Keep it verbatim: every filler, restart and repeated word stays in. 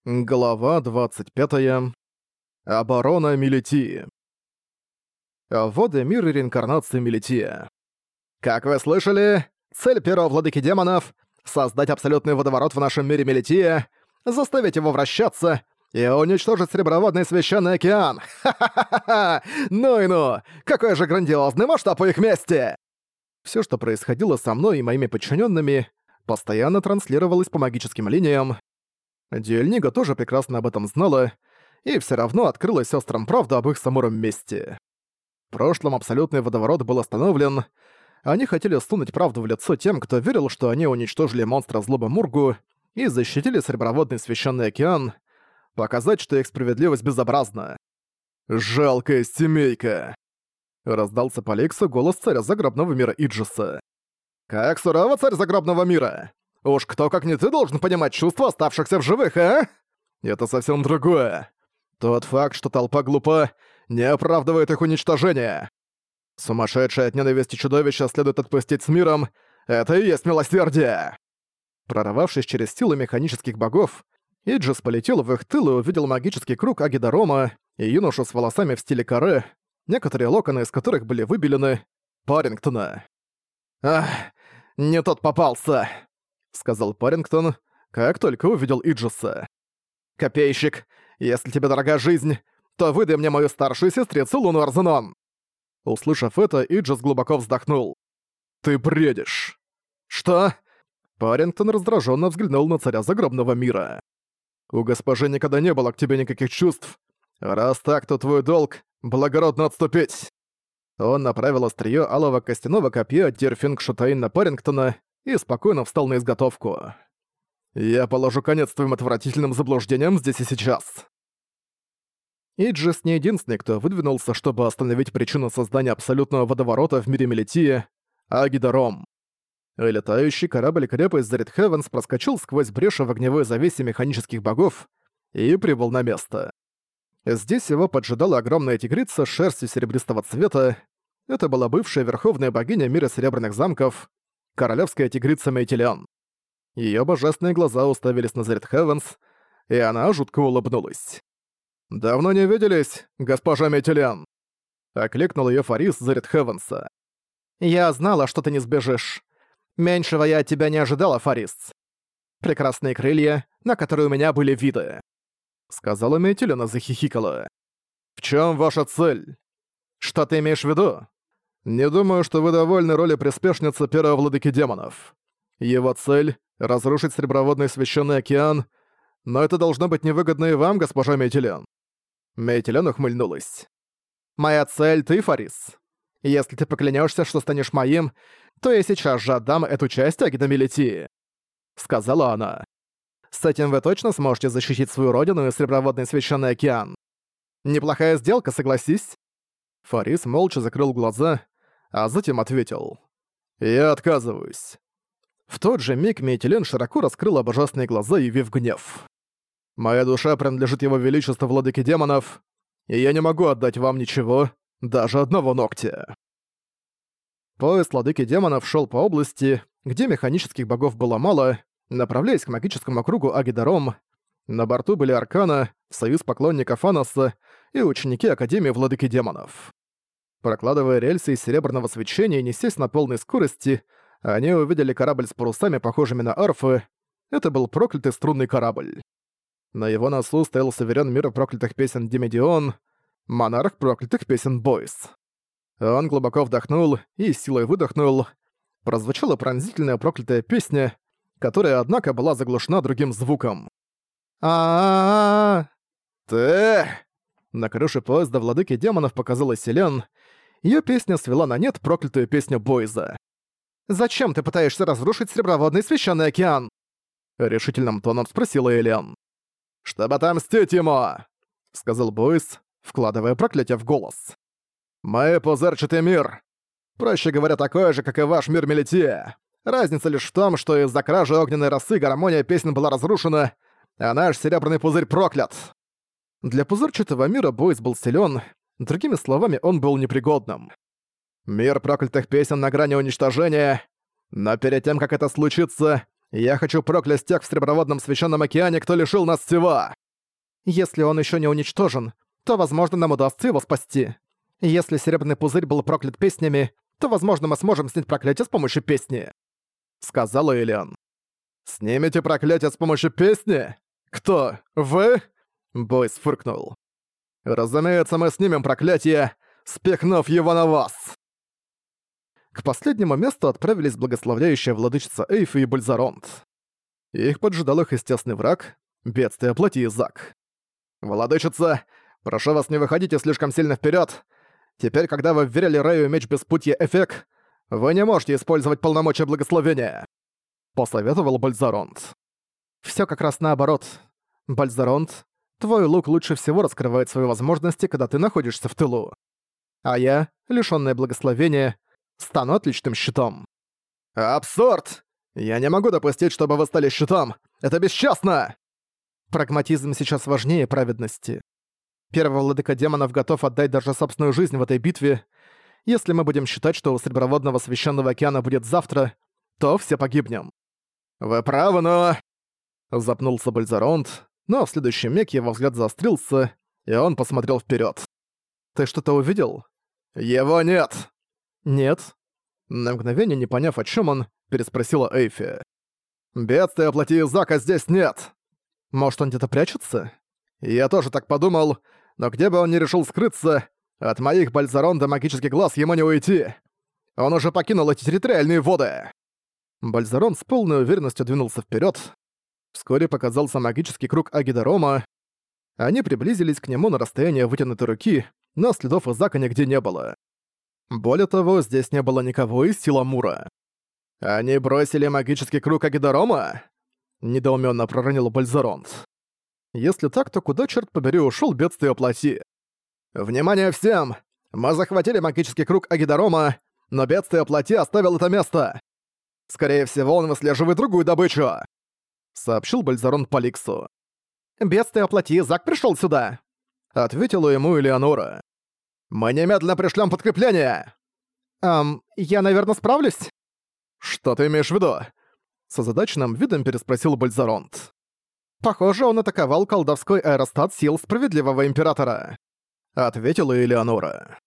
Глава двадцать пятая. Оборона Мелитии. Воды мира реинкарнации Мелития. Как вы слышали, цель первого владыки демонов — создать абсолютный водоворот в нашем мире Мелития, заставить его вращаться и уничтожить Среброводный Священный Океан. Ха-ха-ха-ха! Ну и ну! Какой же грандиозный масштаб у их мести! Всё, что происходило со мной и моими подчиненными, постоянно транслировалось по магическим линиям. Диэльнига тоже прекрасно об этом знала, и всё равно открыла сёстрам правду об их самуром месте. В прошлом абсолютный водоворот был остановлен. Они хотели сунуть правду в лицо тем, кто верил, что они уничтожили монстра злобы Мургу и защитили Среброводный Священный Океан, показать, что их справедливость безобразна. «Жалкая семейка!» — раздался по Лексу голос царя загробного мира Иджиса. «Как сурово, царь загробного мира! Уж кто, как не ты, должен понимать чувства оставшихся в живых, а? Это совсем другое. Тот факт, что толпа глупа, не оправдывает их уничтожение. Сумасшедшее от ненависти чудовища следует отпустить с миром. Это и есть милосердие!» Прорвавшись через силы механических богов, Иджис полетел в их тыл и увидел магический круг Агидарома и юношу с волосами в стиле каре, некоторые локоны из которых были выбелены, Парингтона. «Ах, не тот попался!» — сказал Парингтон, как только увидел Иджиса. «Копейщик, если тебе дорога жизнь, то выдай мне мою старшую сестрицу Луну Арзенон!» Услышав это, Иджис глубоко вздохнул. «Ты бредишь!» «Что?» Парингтон раздраженно взглянул на царя загробного мира. «У госпожи никогда не было к тебе никаких чувств. Раз так, то твой долг — благородно отступить!» Он направил острие алого костяного копья Дирфинг Шутаин на Парингтона и спокойно встал на изготовку. «Я положу конец твоим отвратительным заблуждениям здесь и сейчас». Иджис не единственный, кто выдвинулся, чтобы остановить причину создания абсолютного водоворота в мире Мелитии, а Агидаром. Летающий корабль-крепость Зарит Хевенс проскочил сквозь бреши в огневой завесе механических богов и прибыл на место. Здесь его поджидала огромная тигрица с шерстью серебристого цвета. Это была бывшая верховная богиня мира Серебряных замков, королевская тигрица Мейтилиан. Её божественные глаза уставились на Зарит Хевенс, и она жутко улыбнулась. «Давно не виделись, госпожа Мейтилиан!» — окликнул её Фарис Зарит Хевенса. «Я знала, что ты не сбежишь. Меньшего я от тебя не ожидала, Фарис. Прекрасные крылья, на которые у меня были виды», — сказала Мейтилиан и захихикала. «В чём ваша цель? Что ты имеешь в виду?» «Не думаю, что вы довольны роли приспешницы первого владыки демонов. Его цель — разрушить Среброводный Священный Океан, но это должно быть невыгодно и вам, госпожа Мейтилиан». Мейтилиан ухмыльнулась. «Моя цель — ты, Фарис. Если ты поклянешься, что станешь моим, то я сейчас же отдам эту часть Агида Мелитии», — сказала она. «С этим вы точно сможете защитить свою родину и Среброводный Священный Океан. Неплохая сделка, согласись?» Фарис молча закрыл глаза, а затем ответил. «Я отказываюсь». В тот же миг Мейтилиан широко раскрыла божественные глаза, явив гнев. «Моя душа принадлежит его величеству владыке демонов, и я не могу отдать вам ничего, даже одного ногтя». Поезд владыки демонов шел по области, где механических богов было мало, направляясь к магическому кругу Агидаром. На борту были Аркана, союз поклонников Аноса и ученики Академии владыки демонов. Прокладывая рельсы из серебряного свечения и несясь на полной скорости, они увидели корабль с парусами, похожими на арфы. Это был проклятый струнный корабль. На его носу стоял суверен мира проклятых песен Димедион, монарх проклятых песен Бойс. Он глубоко вдохнул и силой выдохнул. Прозвучала пронзительная проклятая песня, которая, однако, была заглушена другим звуком. а а «Ты!» На крыше поезда владыки демонов показалась Селен. Её песня свела на нет проклятую песню Бойза. «Зачем ты пытаешься разрушить Среброводный Священный Океан?» — решительным тоном спросила Элен. «Чтобы отомстить ему!» — сказал Бойз, вкладывая проклятие в голос. «Мы пузырчатый мир. Проще говоря, такой же, как и ваш мир Мелития. Разница лишь в том, что из-за кражи огненной росы гармония песен была разрушена, а наш серебряный пузырь проклят». Для пузырчатого мира Бойз был силён, другими словами, он был непригодным. «Мир проклятых песен на грани уничтожения, но перед тем, как это случится, Я хочу проклясть тех в Среброводном Священном Океане, кто лишил нас всего!» Если он еще не уничтожен, то, возможно, нам удастся его спасти. Если Серебряный Пузырь был проклят песнями, то, возможно, мы сможем снять проклятие с помощью песни», — сказала Элиан. «Снимете проклятие с помощью песни? Кто? Вы?» — Бойс фыркнул. «Разумеется, мы снимем проклятие, спихнув его на вас!» К последнему месту отправились благословляющая владычица Эйфа и Бальзаронт. Их поджидал их естественный враг — бедствие плоти Зак. «Владычица, прошу вас, не выходите слишком сильно вперед. Теперь, когда вы вверили Рэю меч беспутья Эфек, вы не можете использовать полномочия благословения», — посоветовал Бальзаронт. «Всё как раз наоборот. Бальзаронт, твой лук лучше всего раскрывает свои возможности, когда ты находишься в тылу. А я, лишённое благословения, стану отличным щитом». «Абсурд! Я не могу допустить, чтобы вы стали щитом! Это бесчестно!» Прагматизм сейчас важнее праведности. Первый владыка демонов готов отдать даже собственную жизнь в этой битве. Если мы будем считать, что у Среброводного Священного Океана будет завтра, то все погибнем. «Вы правы, но...» Запнулся Бальзаронт, но в следующий миг его взгляд заострился, и он посмотрел вперед. «Ты что-то увидел?» «Его нет!» «Нет». На мгновение, не поняв, о чем он, переспросила Эйфи. «Бедствия плоти Зака здесь нет!» «Может, он где-то прячется?» «Я тоже так подумал, но где бы он ни решил скрыться, от моих Бальзарон до магических глаз ему не уйти. Он уже покинул эти территориальные воды!» Бальзарон с полной уверенностью двинулся вперед. Вскоре показался магический круг Агидарома. Они приблизились к нему на расстояние вытянутой руки, но следов Изака нигде не было. Более того, здесь не было никого из сил Амура. «Они бросили магический круг Агидарома?» — недоуменно проронил Бальзаронт. «Если так, то куда, черт побери, ушел бедствие плоти?» «Внимание всем! Мы захватили магический круг Агидарома, но бедствие плоти оставил это место. Скорее всего, он выслеживает другую добычу», — сообщил Бальзаронт Поликсу. «Бедствие плоти, Зак пришел сюда!» — ответила ему Элеонора. «Мы немедленно пришлем подкрепление!» «Эм, я, наверное, справлюсь?» «Что ты имеешь в виду?» — с озадаченным видом переспросил Бальзаронт. «Похоже, он атаковал колдовской аэростат сил Справедливого Императора», — ответила Элеонора.